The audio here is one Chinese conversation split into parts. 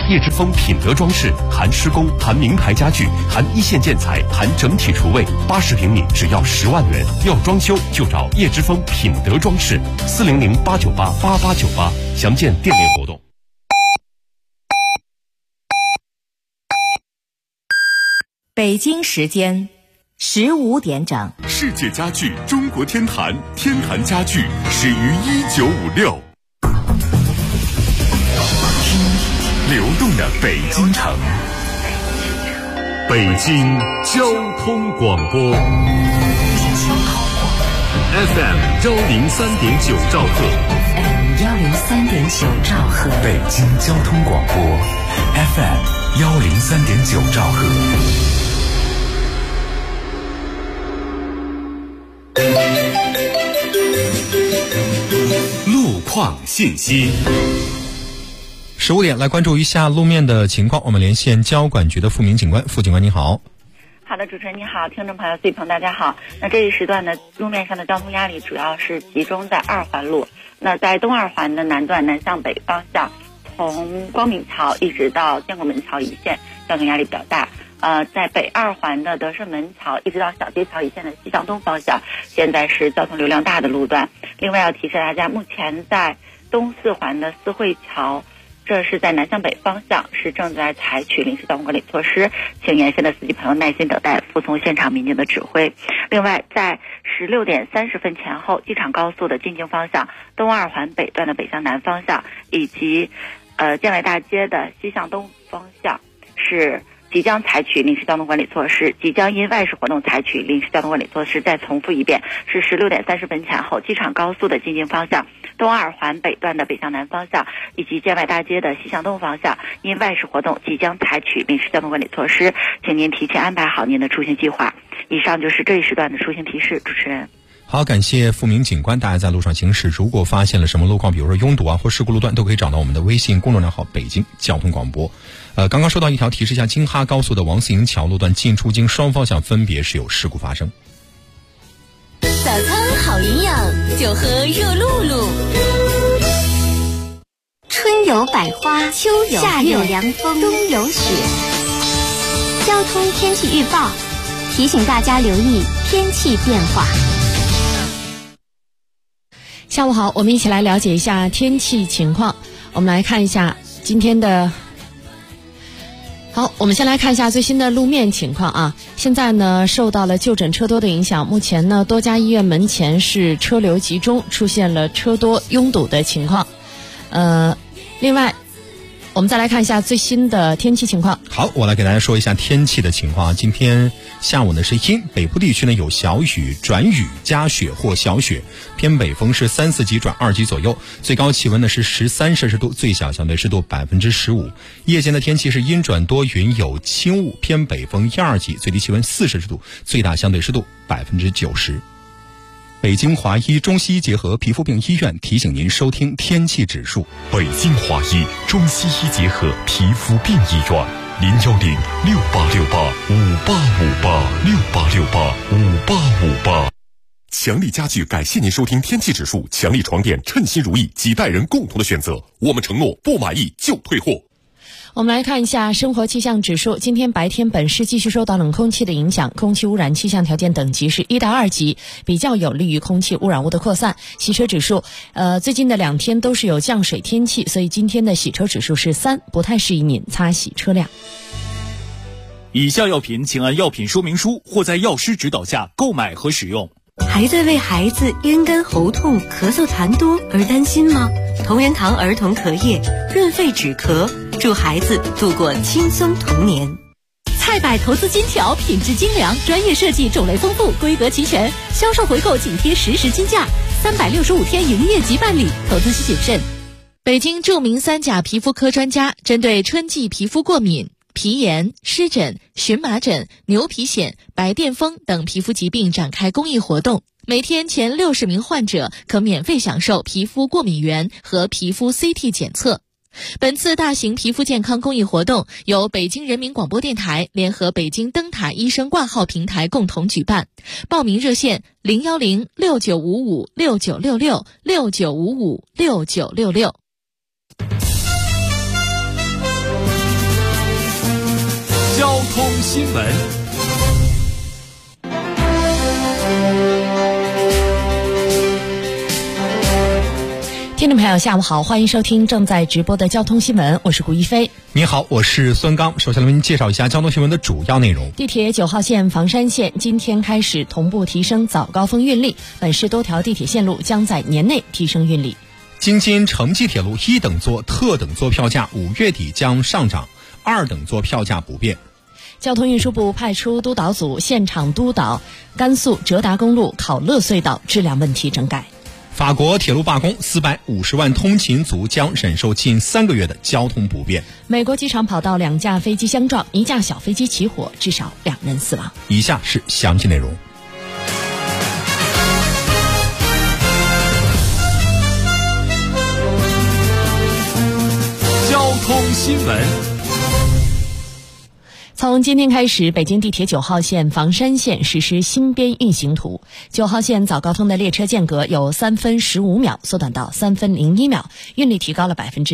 叶之峰品德装饰，含施工，含名牌家具，含一线建材，含整体厨卫，80平米只要10万元。要装修就找叶之峰品德装饰，400-898-8898，详见店内活动。 北京时间15点整。 世界家具中国天坛，天坛家具始于1956。流动的北京城，北京交通广播 FM 103.9兆赫，103.9兆赫，北京交通广播 FM 103.9兆赫。路况信息。 15点来关注一下路面的情况，我们连线交管局的付明警官。付警官你好。 好的，主持人你好，听众朋友、随朋大家好。那这一时段呢，路面上的交通压力主要是集中在2环路。那在东2环的南段南向北方向，从光明桥一直到建国门桥一线，交通压力比较大。在北2环的德胜门桥一直到小街桥一线的西向东方向，现在是交通流量大的路段。另外要提示大家，目前在东4环的四惠桥，这是在南向北方向，是正在采取临时交通管理措施，请沿线的司机朋友耐心等待，服从现场民警的指挥。另外，在16点30分前后，机场高速的进京方向，东2环北段的北向南方向，以及建外大街的西向东方向，是即将采取临时交通管理措施，即将因外事活动采取临时交通管理措施。再重复一遍，是16点30分前后，机场高速的进京方向，东2环北段的北向南方向，以及建外大街的西向东方向，因外事活动即将采取临时交通管理措施，请您提前安排好您的出行计划。以上就是这一时段的出行提示，主持人。 好，感谢付明警官。大家在路上行驶，如果发现了什么路况，比如说拥堵或事故路段，都可以找到我们的微信公众账号北京交通广播。刚刚收到一条提示，下京哈高速的王四营桥路段进出京双方向分别是有事故发生。 早餐好营养，就喝热露露。 春有百花，秋有夏有凉风，冬有雪。交通天气预报提醒大家留意天气变化。 下午好，我们一起来了解一下天气情况。我们来看一下今天的。好，我们先来看一下最新的路面情况啊。现在呢，受到了就诊车多的影响，目前呢，多家医院门前是车流集中，出现了车多拥堵的情况。另外，我们再来看一下最新的天气情况。 好，我来给大家说一下天气的情况。今天下午呢是阴，北部地区呢有小雨、转雨加雪或小雪，偏北风是3、4级转2级左右，最高气温呢是13摄氏度，最小相对湿度15%。夜间的天气是阴转多云，有轻雾，偏北风1、2级，最低气温4摄氏度，最大相对湿度90%。北京华医中西医结合皮肤病医院提醒您收听天气指数。 北京华医中西医结合皮肤病医院，0868585858，68685858。强力家具感谢您收听天气指数，强力床垫称心如意，几代人共同的选择，我们承诺不满意就退货。 我们来看一下生活气象指数。今天白天本市继续受到冷空气的影响，空气污染气象条件等级是1到2级，比较有利于空气污染物的扩散。洗车指数，最近的2天都是有降水天气，所以今天的洗车指数是3，不太适宜您擦洗车辆。 以下药品请按药品说明书或在药师指导下购买和使用。 还在为孩子咽干喉痛、咳嗽痰多而担心吗？同仁堂儿童咳液润肺止咳，祝孩子度过轻松童年。 菜百投资金条，品质精良，专业设计，种类丰富，规格齐全，销售回购紧贴实时均价，365天营业即办理，投资需谨慎。 北京著名3甲皮肤科专家针对春季皮肤过敏、皮炎、湿疹、荨麻疹、牛皮癣、白癜风等皮肤疾病展开公益活动，每天前60名患者可免费享受皮肤过敏原和皮肤 CT 检测。本次大型皮肤健康公益活动由北京人民广播电台联合北京灯塔医生挂号平台共同举办，报名热线010-6955-6966，6955-6966。 交通新闻。 听众朋友下午好，欢迎收听正在直播的交通新闻，我是顾一飞。 你好，我是孙刚。首先来为您介绍一下交通新闻的主要内容。 地铁9号线房山线今天开始同步提升早高峰运力，本市多条地铁线路将在年内提升运力。 京津城际铁路1等座、特等座票价5月底将上涨，2等座票价不变。 交通运输部派出督导组现场督导甘肃哲达公路考乐隧道质量问题整改。 法国铁路罢工，450万通勤族将忍受近3个月的交通不便。 美国机场跑道2架飞机相撞，1架小飞机起火，至少2人死亡。 以下是详细内容。 交通新闻。 从今天开始，北京地铁9号线房山线实施新编运行图。9号线早高峰的列车间隔由3分15秒缩短到3分01秒，运力提高了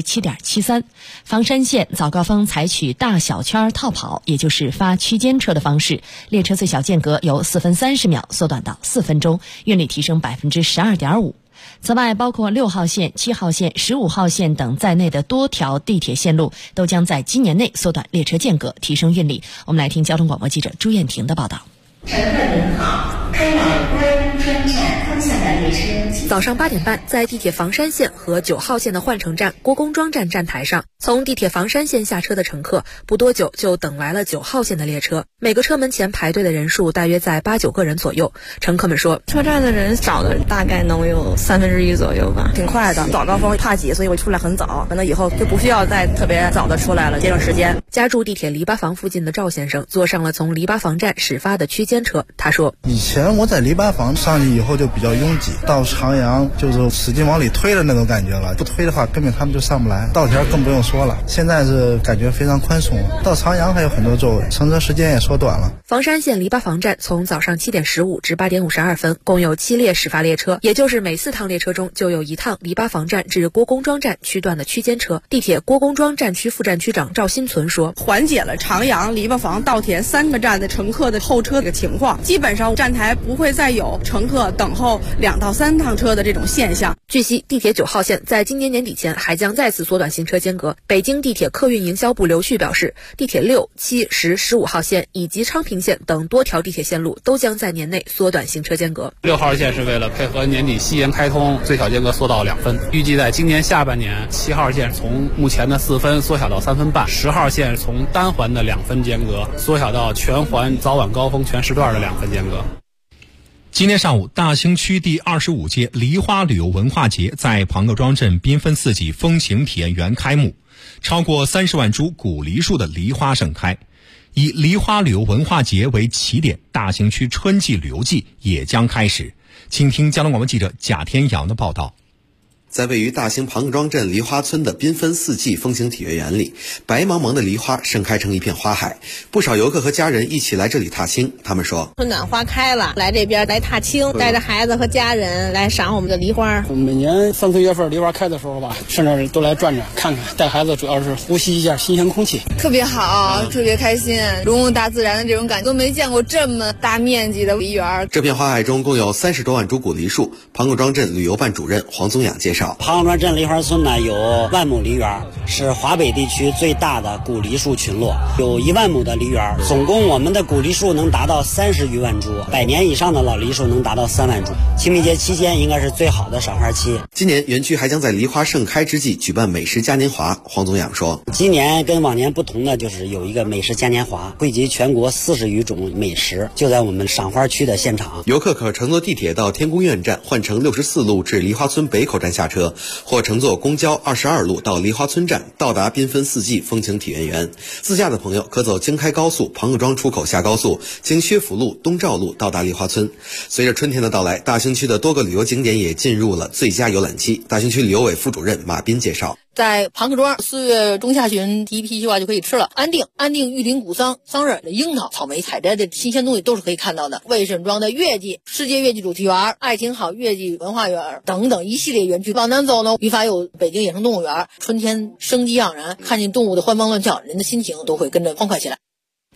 7.73%。房山线早高峰采取大小圈套跑，也就是发区间车的方式，列车最小间隔由4分30秒缩短到4分钟，运力提升 12.5%。此外，包括6号线、7号线、15号线等在内的多条地铁线路都将在今年内缩短列车间隔，提升运力。我们来听交通广播记者朱艳婷的报道。 乘客您好，开往郭公庄站方向的列车。 早上8点半，在地铁房山线和9号线的换乘站郭公庄站站台上，从地铁房山线下车的乘客不多久就等来了9号线的列车。每个车门前排队的人数大约在8、9个人左右。乘客们说， 车站的人少的大概能有1/3左右吧，挺快的。早高峰怕挤，所以我出来很早，可能以后就不需要再特别早的出来了，节省时间。 家住地铁篱笆房附近的赵先生坐上了从篱笆房站始发的区间车。他说， 以前我在篱笆房上去以后就比较拥挤，到长阳就是使劲往里推的那种感觉了，不推的话根本他们就上不来，稻田更不用说了。现在是感觉非常宽松，到长阳还有很多座位，乘车时间也缩短了。 房山线篱笆房站从早上7点15至8点52分，共有7列始发列车，也就是每4趟列车中就有1趟篱笆房站至郭公庄站区段的区间车。地铁郭公庄站区副站区长赵新存说， 缓解了长阳、篱笆房、稻田3个站的乘客的候车的情况，基本上站台不会再有乘客等候2到3趟车的这种现象。 据悉，地铁9号线在今年年底前还将再次缩短行车间隔。北京地铁客运营销部刘旭表示，地铁6、7、10、15号线以及昌平线等多条地铁线路都将在年内缩短行车间隔。 6号线是为了配合年底西延开通，最小间隔缩到2分，预计在今年下半年7号线从目前的4分缩小到3分半，10号线从单环的2分间隔缩小到全环早晚高峰全时段的2分间隔。 今天上午，大兴区第25届梨花旅游文化节在庞各庄镇缤纷四季风情体验园开幕，超过30万株古梨树的梨花盛开。以梨花旅游文化节为起点，大兴区春季旅游季也将开始。请听交通广播记者贾天阳的报道。 在位于大兴庞各庄镇梨花村的缤纷四季风情体验园里，白茫茫的梨花盛开成一片花海，不少游客和家人一起来这里踏青。他们说， 春暖花开了，来这边来踏青，带着孩子和家人来赏我们的梨花。 每年3、4月份梨花开的时候吧，上这儿都来转转看看，带孩子主要是呼吸一下新鲜空气， 特别好，特别开心，融入大自然的这种感觉，都没见过这么大面积的梨园。 这片花海中共有30多万株古梨树。庞各庄镇旅游办主任黄宗养介绍， 庞各庄镇梨花村呢有万亩梨园，是华北地区最大的古梨树群落，有1万亩的梨园，总共我们的古梨树能达到30余万株，100年以上的老梨树能达到3万株。清明节期间应该是最好的赏花期。 今年园区还将在梨花盛开之际举办美食嘉年华。黄宗养说， 今年跟往年不同的就是有一个美食嘉年华，汇集全国40余种美食，就在我们赏花区的现场。 游客可乘坐地铁到天宫院站换乘64路至梨花村北口站下车，或乘坐公交22路到梨花村站，到达缤纷四季风情体验园。自驾的朋友可走京开高速庞各庄出口下高速，经薛府路、东赵路到达梨花村。随着春天的到来，大兴区的多个旅游景点也进入了最佳游览期。大兴区旅游委副主任马斌介绍， 在庞各庄4月中下旬第一批计划就可以吃了。安定玉林古桑桑葚的樱桃、草莓采摘的新鲜东西都是可以看到的。魏沈庄的月季、世界月季主题园、爱情好月季文化园等等一系列园区。往南走呢，于法有北京野生动物园，春天生机盎然，看见动物的欢蹦乱跳，人的心情都会跟着欢快起来。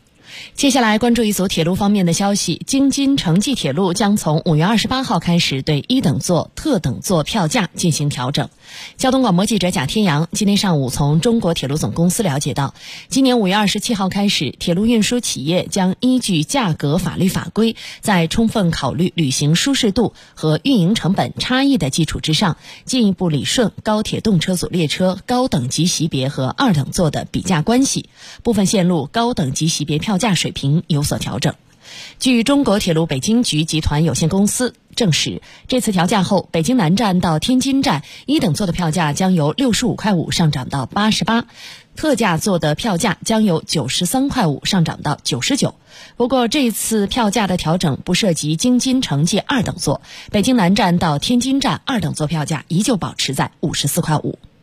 接下来关注一组铁路方面的消息，京津城际铁路将从5月28号开始对一等座、特等座票价进行调整。交通广播记者贾天阳今天上午从中国铁路总公司了解到，今年5月27号开始，铁路运输企业将依据价格法律法规，在充分考虑旅行舒适度和运营成本差异的基础之上，进一步理顺高铁动车组列车高等级级别和二等座的比价关系，部分线路高等级级别票价水平有所调整。据中国铁路北京局集团有限公司证实，这次调价后，北京南站到天津站一等座的票价将由65.5块上涨到88，特价座的票价将由93.5块上涨到99。不过这次票价的调整不涉及京津城际二等座，北京南站到天津站二等座票价依旧保持在54.5块。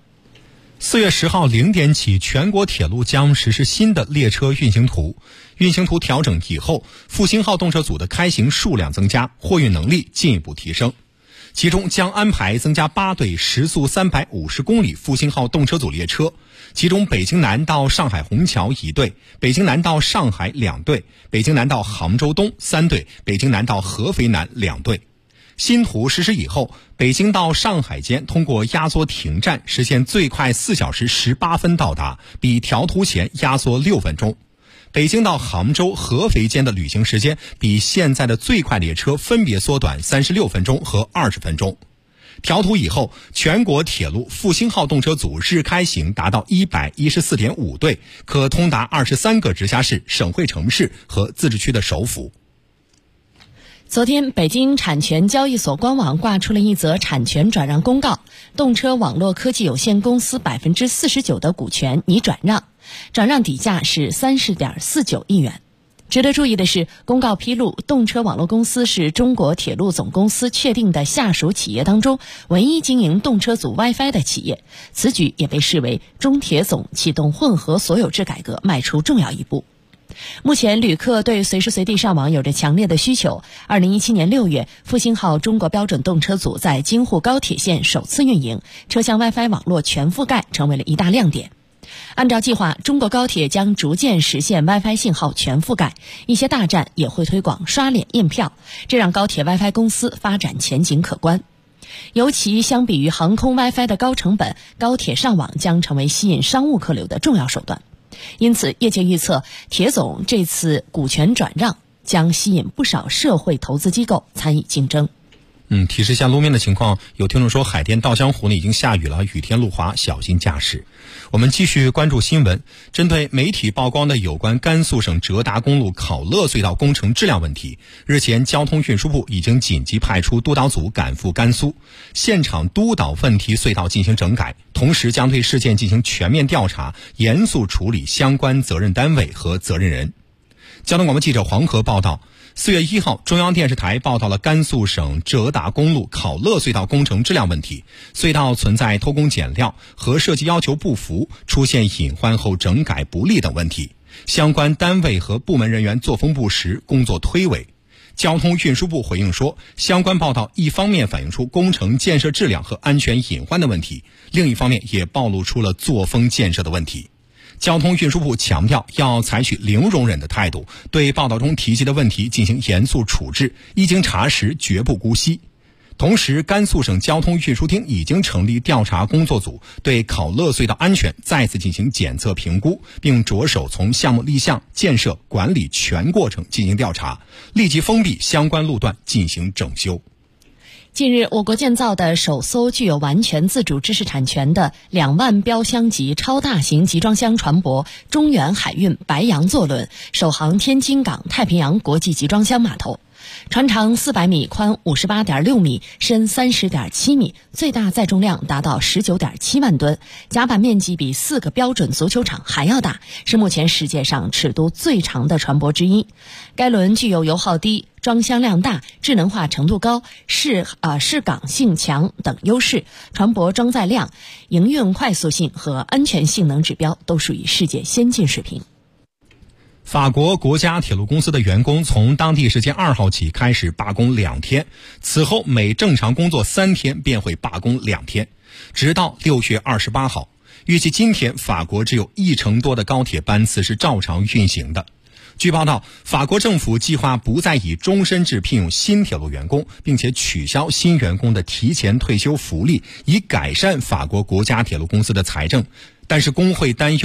4月10号0点起，全国铁路将实施新的列车运行图。运行图调整以后，复兴号动车组的开行数量增加，货运能力进一步提升。其中将安排增加8对时速350公里复兴号动车组列车，其中北京南到上海虹桥1对，北京南到上海2对，北京南到杭州东3对，北京南到合肥南2对。新图实施以后，北京到上海间通过压缩停站实现最快4小时18分到达，比调图前压缩6分钟。北京到杭州、合肥间的旅行时间比现在的最快列车分别缩短36分钟和20分钟。调图以后，全国铁路复兴号动车组日开行达到114.5对，可通达23个直辖市、省会城市和自治区的首府。 昨天，北京产权交易所官网挂出了一则产权转让公告，动车网络科技有限公司49%的股权拟转让，转让底价是30.49亿元。值得注意的是，公告披露，动车网络公司是中国铁路总公司确定的下属企业当中唯一经营动车组 WiFi 的企业，此举也被视为中铁总启动混合所有制改革迈出重要一步。目前旅客对随时随地上网有着强烈的需求。2017年6月，复兴号中国标准动车组在京沪高铁线首次运营，车厢 WiFi 网络全覆盖成为了一大亮点。按照计划，中国高铁将逐渐实现 WiFi 信号全覆盖，一些大站也会推广刷脸验票，这让高铁 WiFi 公司发展前景可观。尤其相比于航空 WiFi 的高成本，高铁上网将成为吸引商务客流的重要手段。因此，业界预测，铁总这次股权转让将吸引不少社会投资机构参与竞争。 提示一下路面的情况，有听众说海淀到江湖呢已经下雨了，雨天路滑，小心驾驶。我们继续关注新闻，针对媒体曝光的有关甘肃省哲达公路考乐隧道工程质量问题，日前交通运输部已经紧急派出督导组赶赴甘肃，现场督导问题隧道进行整改，同时将对事件进行全面调查，严肃处理相关责任单位和责任人。交通广播记者黄河报道，4月1号，中央电视台报道了甘肃省哲达公路考乐隧道工程质量问题，隧道存在偷工减料和设计要求不符，出现隐患后整改不力等问题，相关单位和部门人员作风不实，工作推诿。交通运输部回应说，相关报道一方面反映出工程建设质量和安全隐患的问题，另一方面也暴露出了作风建设的问题。交通运输部强调，要采取零容忍的态度，对报道中提及的问题进行严肃处置，一经查实绝不姑息。同时，甘肃省交通运输厅已经成立调查工作组，对考乐隧道安全再次进行检测评估，并着手从项目立项、建设、管理全过程进行调查，立即封闭相关路段进行整修。 近日，我国建造的首艘具有完全自主知识产权的2万标箱级超大型集装箱船舶中远海运白羊座轮首航天津港太平洋国际集装箱码头。船长400米，宽58.6米，深30.7米，最大载重量达到19.7万吨，甲板面积比4个标准足球场还要大，是目前世界上尺度最长的船舶之一。该轮具有油耗低、装箱量大、智能化程度高、适港性强等优势，船舶装载量、营运快速性和安全性能指标都属于世界先进水平。 法国国家铁路公司的员工从当地时间2号起开始罢工2天，此后每正常工作3天便会罢工2天，直到6月28号。预计今天法国只有1成多的高铁班次是照常运行的。 据报道，法国政府计划不再以终身制聘用新铁路员工，并且取消新员工的提前退休福利，以改善法国国家铁路公司的财政。但是工会担忧